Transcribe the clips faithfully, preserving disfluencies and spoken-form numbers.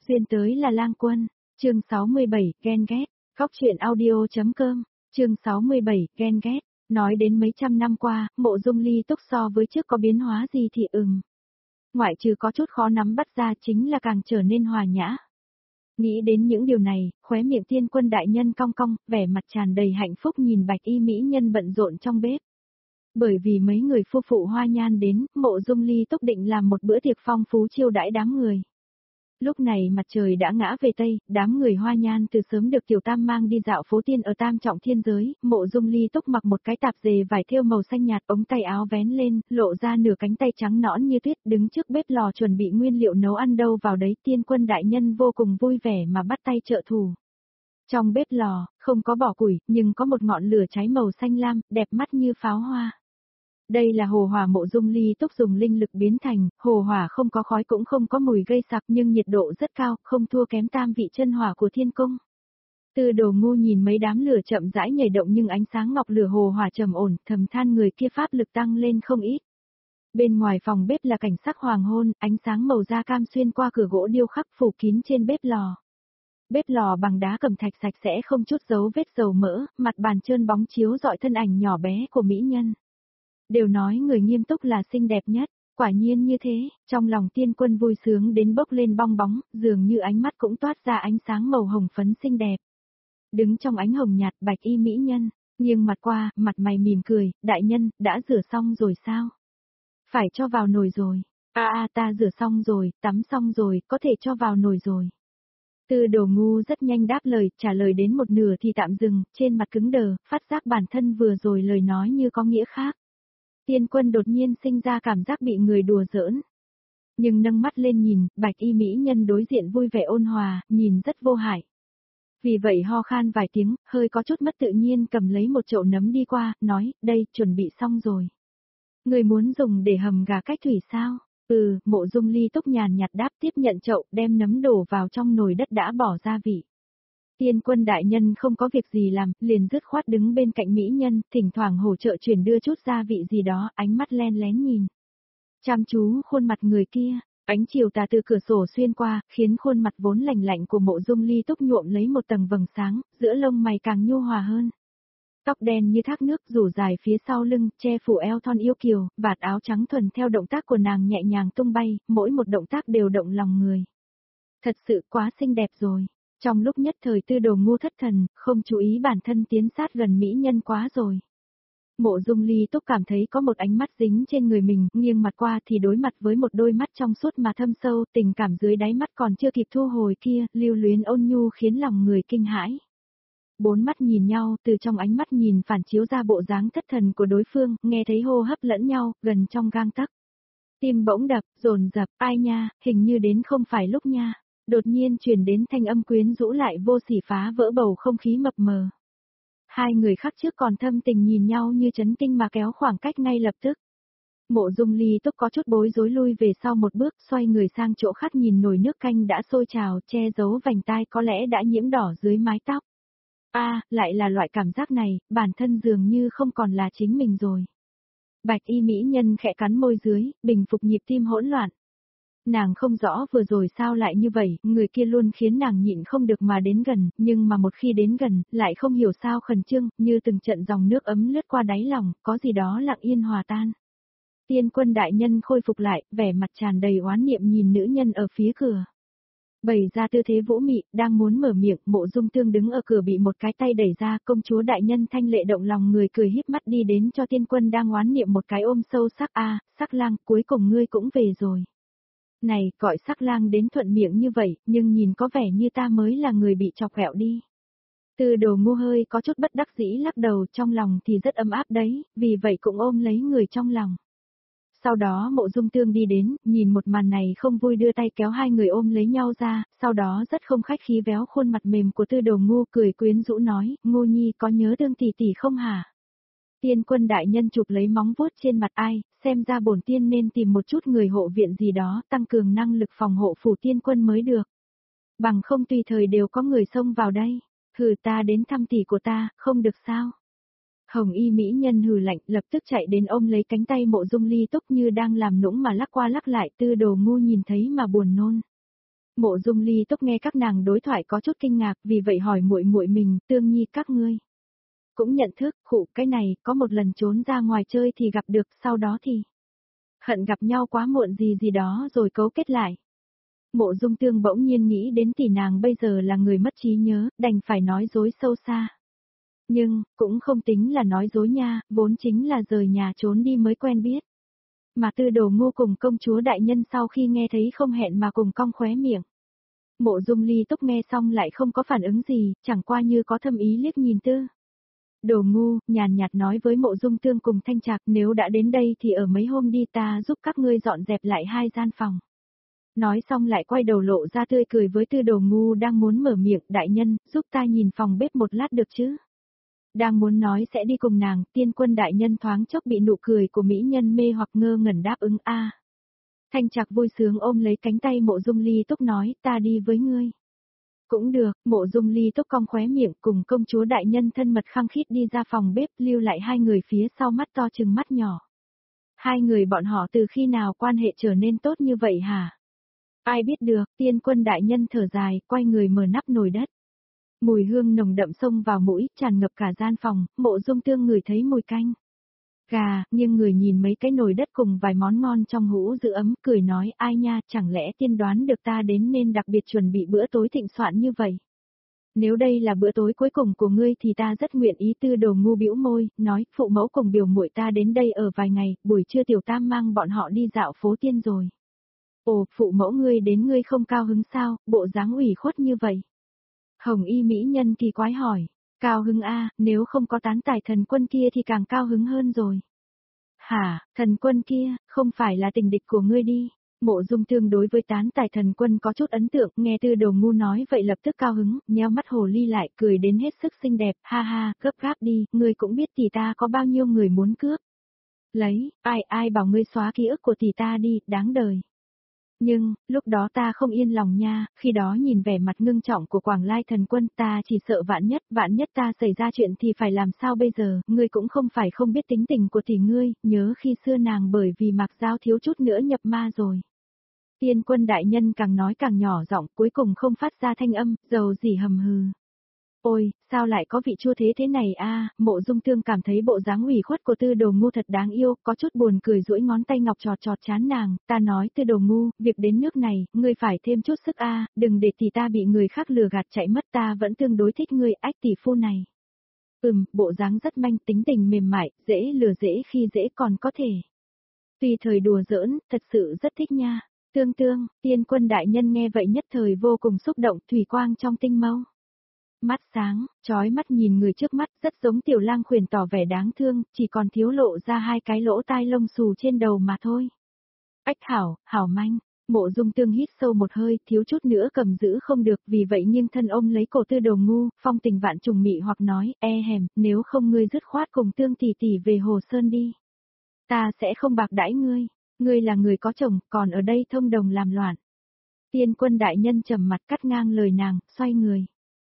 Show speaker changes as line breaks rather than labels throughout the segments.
Xuyên tới là lang quân, chương sáu mươi bảy, ghen ghét, góc truyện audio.com, chương sáu mươi bảy, ghen ghét, nói đến mấy trăm năm qua, Mộ Dung Ly Túc so với trước có biến hóa gì thì ừm. Ngoại trừ có chút khó nắm bắt ra chính là càng trở nên hòa nhã. Nghĩ đến những điều này, khóe miệng Tiên Quân đại nhân cong cong, vẻ mặt tràn đầy hạnh phúc nhìn bạch y mỹ nhân bận rộn trong bếp. Bởi vì mấy người phu phụ Hoa Nhan đến, Mộ Dung Ly Túc định làm một bữa tiệc phong phú chiêu đãi đám người. Lúc này mặt trời đã ngã về Tây, đám người Hoa Nhan từ sớm được Tiểu Tam mang đi dạo phố tiên ở Tam Trọng Thiên Giới, Mộ Dung Ly Túc mặc một cái tạp dề vải thêu màu xanh nhạt, ống tay áo vén lên, lộ ra nửa cánh tay trắng nõn như tuyết, đứng trước bếp lò chuẩn bị nguyên liệu nấu ăn đâu vào đấy. Tiên Quân đại nhân vô cùng vui vẻ mà bắt tay trợ thủ. Trong bếp lò, không có bỏ củi, nhưng có một ngọn lửa cháy màu xanh lam, đẹp mắt như pháo hoa. Đây là hồ hỏa Mộ Dung Ly Túc dùng linh lực biến thành, hồ hỏa không có khói cũng không có mùi gây sặc nhưng nhiệt độ rất cao, không thua kém tam vị chân hỏa của thiên cung. Từ Đồ Ngu nhìn mấy đám lửa chậm rãi nhảy động nhưng ánh sáng ngọc lửa hồ hỏa trầm ổn, thầm than người kia pháp lực tăng lên không ít. Bên ngoài phòng bếp là cảnh sắc hoàng hôn, ánh sáng màu da cam xuyên qua cửa gỗ điêu khắc phủ kín trên bếp lò. Bếp lò bằng đá cẩm thạch sạch sẽ không chút dấu vết dầu mỡ, mặt bàn trơn bóng chiếu rọi thân ảnh nhỏ bé của mỹ nhân. Đều nói người nghiêm túc là xinh đẹp nhất, quả nhiên như thế, trong lòng Tiên Quân vui sướng đến bốc lên bong bóng, dường như ánh mắt cũng toát ra ánh sáng màu hồng phấn xinh đẹp. Đứng trong ánh hồng nhạt bạch y mỹ nhân, nghiêng mặt qua, mặt mày mỉm cười, đại nhân, đã rửa xong rồi sao? Phải cho vào nồi rồi, a à, a ta rửa xong rồi, tắm xong rồi, có thể cho vào nồi rồi. Từ Đồ Ngu rất nhanh đáp lời, trả lời đến một nửa thì tạm dừng, trên mặt cứng đờ, phát giác bản thân vừa rồi lời nói như có nghĩa khác. Tiên Quân đột nhiên sinh ra cảm giác bị người đùa giỡn. Nhưng nâng mắt lên nhìn, bạch y mỹ nhân đối diện vui vẻ ôn hòa, nhìn rất vô hại. Vì vậy ho khan vài tiếng, hơi có chút mất tự nhiên cầm lấy một chậu nấm đi qua, nói, đây, chuẩn bị xong rồi. Người muốn dùng để hầm gà cách thủy sao? Ừ, Mộ Dung Ly Túc nhàn nhạt đáp tiếp nhận chậu, đem nấm đổ vào trong nồi đất đã bỏ gia vị. Tiên Quân đại nhân không có việc gì làm, liền dứt khoát đứng bên cạnh mỹ nhân, thỉnh thoảng hỗ trợ chuyển đưa chút gia vị gì đó, ánh mắt len lén nhìn. Chăm chú khuôn mặt người kia, ánh chiều tà từ cửa sổ xuyên qua, khiến khuôn mặt vốn lạnh lạnh của Mộ Dung Ly Túc nhuộm lấy một tầng vầng sáng, giữa lông mày càng nhu hòa hơn. Tóc đen như thác nước rủ dài phía sau lưng, che phủ eo thon yêu kiều, vạt áo trắng thuần theo động tác của nàng nhẹ nhàng tung bay, mỗi một động tác đều động lòng người. Thật sự quá xinh đẹp rồi. Trong lúc nhất thời Tư Đồ Ngu thất thần, không chú ý bản thân tiến sát gần mỹ nhân quá rồi. Mộ Dung Ly Túc cảm thấy có một ánh mắt dính trên người mình, nghiêng mặt qua thì đối mặt với một đôi mắt trong suốt mà thâm sâu, tình cảm dưới đáy mắt còn chưa kịp thu hồi kia, lưu luyến ôn nhu khiến lòng người kinh hãi. Bốn mắt nhìn nhau, từ trong ánh mắt nhìn phản chiếu ra bộ dáng thất thần của đối phương, nghe thấy hô hấp lẫn nhau, gần trong gang tấc. Tim bỗng đập, dồn dập, ai nha, hình như đến không phải lúc nha. Đột nhiên truyền đến thanh âm quyến rũ lại vô sỉ phá vỡ bầu không khí mập mờ. Hai người khác trước còn thâm tình nhìn nhau như chấn kinh mà kéo khoảng cách ngay lập tức. Mộ Dung Ly Túc có chút bối rối lui về sau một bước, xoay người sang chỗ khác nhìn nồi nước canh đã sôi trào, che giấu vành tai có lẽ đã nhiễm đỏ dưới mái tóc. A, à, lại là loại cảm giác này, bản thân dường như không còn là chính mình rồi. Bạch y mỹ nhân khẽ cắn môi dưới, bình phục nhịp tim hỗn loạn. Nàng không rõ vừa rồi sao lại như vậy, người kia luôn khiến nàng nhịn không được mà đến gần, nhưng mà một khi đến gần, lại không hiểu sao khẩn trương, như từng trận dòng nước ấm lướt qua đáy lòng, có gì đó lặng yên hòa tan. Tiên Quân đại nhân khôi phục lại, vẻ mặt tràn đầy oán niệm nhìn nữ nhân ở phía cửa. Bày ra tư thế vũ mị, đang muốn mở miệng, Mộ Dung Tương đứng ở cửa bị một cái tay đẩy ra, công chúa đại nhân thanh lệ động lòng người cười híp mắt đi đến cho Tiên Quân đang oán niệm một cái ôm sâu sắc a, Sắc Lang, cuối cùng ngươi cũng về rồi. Này, gọi Sắc Lang đến thuận miệng như vậy, nhưng nhìn có vẻ như ta mới là người bị chọc ghẹo đi. Từ Đồ Ngu hơi có chút bất đắc dĩ lắc đầu, trong lòng thì rất ấm áp đấy, vì vậy cũng ôm lấy người trong lòng. Sau đó Mộ Dung Tương đi đến, nhìn một màn này không vui đưa tay kéo hai người ôm lấy nhau ra, sau đó rất không khách khí véo khuôn mặt mềm của Tư Đồ Ngu cười quyến rũ nói, Ngu Nhi có nhớ Tương tỷ tỷ không hả? Tiên Quân đại nhân chụp lấy móng vuốt trên mặt ai, xem ra bổn tiên nên tìm một chút người hộ viện gì đó, tăng cường năng lực phòng hộ phủ Tiên Quân mới được. Bằng không tùy thời đều có người xông vào đây, hừ ta đến thăm tỷ của ta, không được sao? Hồng y mỹ nhân hừ lạnh, lập tức chạy đến ôm lấy cánh tay Mộ Dung Ly Túc như đang làm nũng mà lắc qua lắc lại. Tư Đồ Ngu nhìn thấy mà buồn nôn. Mộ Dung Ly Túc nghe các nàng đối thoại có chút kinh ngạc, vì vậy hỏi muội muội mình, Tương Nhi các ngươi cũng nhận thức, khụ cái này, có một lần trốn ra ngoài chơi thì gặp được, sau đó thì hận gặp nhau quá muộn gì gì đó rồi cấu kết lại. Mộ Dung Tương bỗng nhiên nghĩ đến tỷ nàng bây giờ là người mất trí nhớ, đành phải nói dối sâu xa. Nhưng, cũng không tính là nói dối nha, vốn chính là rời nhà trốn đi mới quen biết. Mà Tư Đồ Ngô cùng công chúa đại nhân sau khi nghe thấy không hẹn mà cùng cong khóe miệng. Mộ Dung Ly Túc nghe xong lại không có phản ứng gì, chẳng qua như có thâm ý liếc nhìn Tư Đồ Ngu, nhàn nhạt nói với Mộ Dung Tương cùng Thanh Trạc, nếu đã đến đây thì ở mấy hôm đi ta giúp các ngươi dọn dẹp lại hai gian phòng. Nói xong lại quay đầu lộ ra tươi cười với Tư Đồ Ngu đang muốn mở miệng, đại nhân, giúp ta nhìn phòng bếp một lát được chứ? Đang muốn nói sẽ đi cùng nàng, Tiên Quân đại nhân thoáng chốc bị nụ cười của mỹ nhân mê hoặc ngơ ngẩn đáp ứng a. Thanh Trạc vui sướng ôm lấy cánh tay Mộ Dung Ly Túc nói, ta đi với ngươi. Cũng được, Mộ Dung Ly Túc cong khóe miệng cùng công chúa đại nhân thân mật khăng khít đi ra phòng bếp, lưu lại hai người phía sau mắt to chừng mắt nhỏ. Hai người bọn họ từ khi nào quan hệ trở nên tốt như vậy hả? Ai biết được, Tiên Quân đại nhân thở dài, quay người mở nắp nồi đất. Mùi hương nồng đậm xông vào mũi, tràn ngập cả gian phòng, Mộ Dung Tương ngửi thấy mùi canh gà, nhưng người nhìn mấy cái nồi đất cùng vài món ngon trong hũ giữ ấm, cười nói, ai nha, chẳng lẽ tiên đoán được ta đến nên đặc biệt chuẩn bị bữa tối thịnh soạn như vậy. Nếu đây là bữa tối cuối cùng của ngươi thì ta rất nguyện ý. Tư Đồ Ngu bĩu môi, nói, phụ mẫu cùng biểu muội ta đến đây ở vài ngày, buổi trưa tiểu tam mang bọn họ đi dạo phố tiên rồi. Ồ, phụ mẫu ngươi đến ngươi không cao hứng sao, bộ dáng ủy khuất như vậy. Hồng y mỹ nhân kỳ quái hỏi, cao hứng a, nếu không có tán tài thần quân kia thì càng cao hứng hơn rồi. Hả, thần quân kia, không phải là tình địch của ngươi đi. Mộ Dung Tương đối với tán tài thần quân có chút ấn tượng, nghe Tư Đồ Ngu nói vậy lập tức cao hứng, nheo mắt hồ ly lại, cười đến hết sức xinh đẹp, ha ha, gấp gáp đi, ngươi cũng biết tỷ ta có bao nhiêu người muốn cướp. Lấy, ai ai bảo ngươi xóa ký ức của tỷ ta đi, đáng đời. Nhưng, lúc đó ta không yên lòng nha, khi đó nhìn vẻ mặt ngưng trọng của Quảng Lai thần quân ta chỉ sợ vạn nhất, vạn nhất ta xảy ra chuyện thì phải làm sao bây giờ, ngươi cũng không phải không biết tính tình của tỷ ngươi, nhớ khi xưa nàng bởi vì Mạc Giao thiếu chút nữa nhập ma rồi. Tiên Quân đại nhân càng nói càng nhỏ giọng, cuối cùng không phát ra thanh âm, dầu gì hầm hừ. Ôi, sao lại có vị chua thế thế này a? Mộ Dung Tương cảm thấy bộ dáng ủy khuất của Tư Đồ Ngu thật đáng yêu, có chút buồn cười duỗi ngón tay ngọc trọt trọt chán nàng, ta nói Tư Đồ Ngu, việc đến nước này, ngươi phải thêm chút sức a, đừng để tỷ ta bị người khác lừa gạt chạy mất, ta vẫn tương đối thích ngươi, ách tỷ phu này. Ừm, bộ dáng rất manh, tính tình mềm mại, dễ lừa dễ khi dễ còn có thể. Tùy thời đùa giỡn, thật sự rất thích nha. Tương Tương, Tiên Quân đại nhân nghe vậy nhất thời vô cùng xúc động, thủy quang trong tinh mâu. Mắt sáng, chói mắt nhìn người trước mắt, rất giống tiểu lang khuyển tỏ vẻ đáng thương, chỉ còn thiếu lộ ra hai cái lỗ tai lông xù trên đầu mà thôi. Ách hảo, hảo manh, Mộ Dung Tương hít sâu một hơi, thiếu chút nữa cầm giữ không được, vì vậy nghiêng thân ôm lấy cổ Tư Đồ Ngu, phong tình vạn trùng mị hoặc nói, e hèm, nếu không ngươi dứt khoát cùng Tương tỷ tỷ về Hồ Sơn đi. Ta sẽ không bạc đãi ngươi, ngươi là người có chồng, còn ở đây thông đồng làm loạn. Tiên Quân đại nhân trầm mặt cắt ngang lời nàng, xoay người.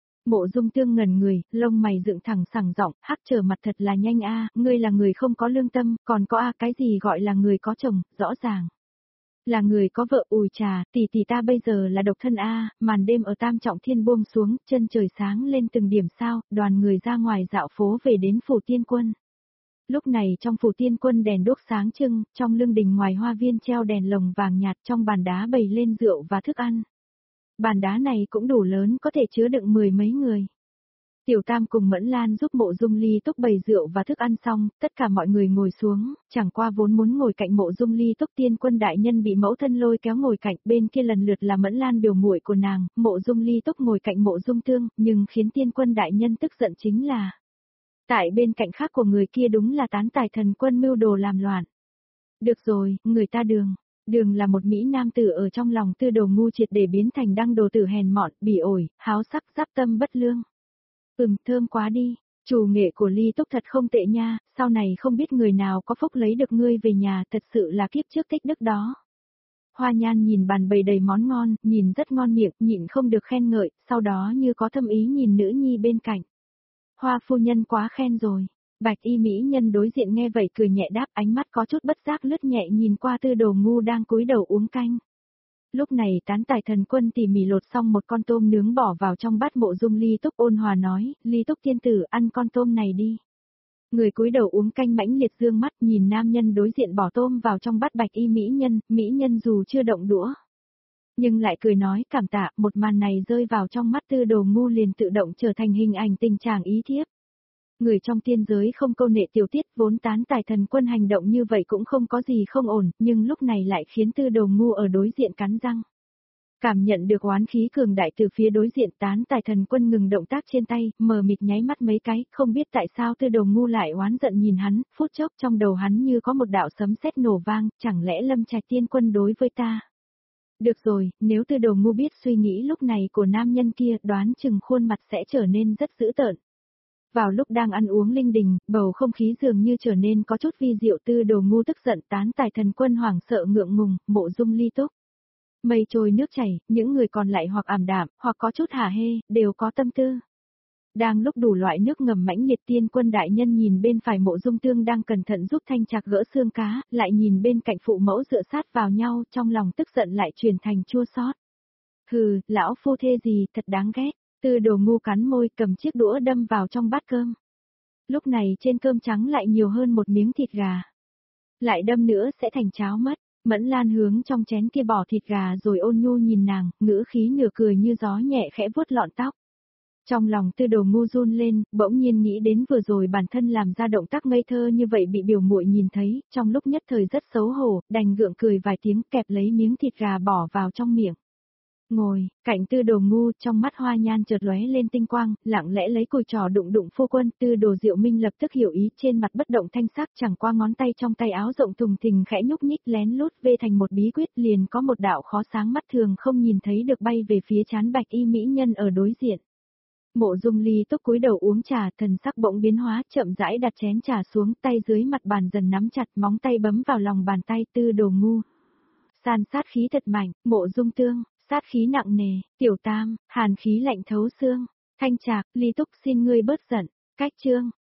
Mộ Dung Tương ngẩn người, lông mày dựng thẳng sẳng giọng, hắc trở mặt thật là nhanh a, ngươi là người không có lương tâm, còn có a cái gì gọi là người có chồng, rõ ràng. Là người có vợ ùi trà, tỷ tỷ ta bây giờ là độc thân a, màn đêm ở Tam Trọng Thiên buông xuống, chân trời sáng lên từng điểm sao, đoàn người ra ngoài dạo phố về đến phủ Tiên Quân. Lúc này trong phủ Tiên Quân đèn đuốc sáng trưng, trong lương đình ngoài hoa viên treo đèn lồng vàng nhạt, trong bàn đá bày lên rượu và thức ăn. Bàn đá này cũng đủ lớn có thể chứa đựng mười mấy người. Tiểu Tam cùng Mẫn Lan giúp Mộ Dung Ly Túc bày rượu và thức ăn xong, tất cả mọi người ngồi xuống, chẳng qua vốn muốn ngồi cạnh Mộ Dung Ly Túc, Tiên Quân đại nhân bị mẫu thân lôi kéo ngồi cạnh, bên kia lần lượt là Mẫn Lan biểu muội của nàng, Mộ Dung Ly Túc ngồi cạnh Mộ Dung Tương, nhưng khiến Tiên Quân đại nhân tức giận chính là tại bên cạnh khác của người kia đúng là tán tài thần quân mưu đồ làm loạn. Được rồi, người ta Đường. Đường là một mỹ nam tử ở trong lòng Tư Đồ Ngu triệt để biến thành đăng đồ tử hèn mọn, bỉ ổi, háo sắc, giáp tâm bất lương. Ừm, thơm quá đi, chủ nghệ của Ly Túc thật không tệ nha, sau này không biết người nào có phúc lấy được ngươi về nhà, thật sự là kiếp trước tích đức đó. Hoa Nhan nhìn bàn bày đầy món ngon, nhìn rất ngon miệng, nhịn không được khen ngợi, sau đó như có thâm ý nhìn nữ nhi bên cạnh. Hoa phu nhân quá khen rồi. Bạch y mỹ nhân đối diện nghe vậy cười nhẹ đáp, ánh mắt có chút bất giác lướt nhẹ nhìn qua Tư Đồ Ngu đang cúi đầu uống canh. Lúc này Tán Tài Thần Quân tỉ mỉ lột xong một con tôm nướng bỏ vào trong bát. Mộ Dung Ly Túc ôn hòa nói, Ly Túc tiên tử ăn con tôm này đi. Người cúi đầu uống canh mãnh liệt dương mắt nhìn nam nhân đối diện bỏ tôm vào trong bát bạch y mỹ nhân, mỹ nhân dù chưa động đũa. Nhưng lại cười nói cảm tạ, một màn này rơi vào trong mắt Tư Đồ Ngu liền tự động trở thành hình ảnh tình chàng ý thiếp. Người trong tiên giới không câu nệ tiểu tiết, vốn Tán Tài Thần Quân hành động như vậy cũng không có gì không ổn, nhưng lúc này lại khiến Tư Đồ Ngu ở đối diện cắn răng. Cảm nhận được oán khí cường đại từ phía đối diện, Tán Tài Thần Quân ngừng động tác trên tay, mờ mịt nháy mắt mấy cái, không biết tại sao Tư Đồ Ngu lại oán giận nhìn hắn, phút chốc trong đầu hắn như có một đạo sấm sét nổ vang, chẳng lẽ Lâm Trạch Tiên Quân đối với ta? Được rồi, nếu Tư Đồ Ngu biết suy nghĩ lúc này của nam nhân kia, đoán chừng khuôn mặt sẽ trở nên rất dữ tợn. Vào lúc đang ăn uống linh đình, bầu không khí dường như trở nên có chút vi diệu. Tư Đồ Ngu tức giận, Tán Tài Thần Quân hoảng sợ ngượng ngùng, Mộ Dung Ly Túc. Mây trôi nước chảy, những người còn lại hoặc ảm đạm, hoặc có chút hả hê, đều có tâm tư. Đang lúc đủ loại nước ngầm mãnh liệt, Tiên Quân đại nhân nhìn bên phải Mộ Dung Tương đang cẩn thận giúp Thanh Trạc gỡ xương cá, lại nhìn bên cạnh phụ mẫu dựa sát vào nhau, trong lòng tức giận lại chuyển thành chua xót. Hừ, lão phu thê gì, thật đáng ghét. Tư Đồ Ngu cắn môi, cầm chiếc đũa đâm vào trong bát cơm. Lúc này trên cơm trắng lại nhiều hơn một miếng thịt gà. Lại đâm nữa sẽ thành cháo mất. Mẫn Lan hướng trong chén kia bỏ thịt gà rồi ôn nhu nhìn nàng, ngữ khí nửa cười như gió nhẹ khẽ vuốt lọn tóc. Trong lòng Tư Đồ Ngu run lên, bỗng nhiên nghĩ đến vừa rồi bản thân làm ra động tác ngây thơ như vậy bị biểu muội nhìn thấy, trong lúc nhất thời rất xấu hổ, đành gượng cười vài tiếng kẹp lấy miếng thịt gà bỏ vào trong miệng. Ngồi, cạnh Tư Đồ Ngu, trong mắt hoa nhan chợt lóe lên tinh quang, lặng lẽ lấy cùi trò đụng đụng phu quân. Tư Đồ Diệu Minh lập tức hiểu ý, trên mặt bất động thanh sắc, chẳng qua ngón tay trong tay áo rộng thùng thình khẽ nhúc nhích lén lút vê thành một bí quyết, liền có một đạo khó sáng mắt thường không nhìn thấy được bay về phía trán bạch y mỹ nhân ở đối diện. Mộ Dung Ly Túc cúi đầu uống trà, thần sắc bỗng biến hóa, chậm rãi đặt chén trà xuống, tay dưới mặt bàn dần nắm chặt, móng tay bấm vào lòng bàn tay. Tư Đồ Ngu san sát khí thật mạnh, Mộ Dung Tương sát khí nặng nề, Tiểu Tam hàn khí lạnh thấu xương. Thanh Trạc, Ly Túc xin ngươi bớt giận. Cách chương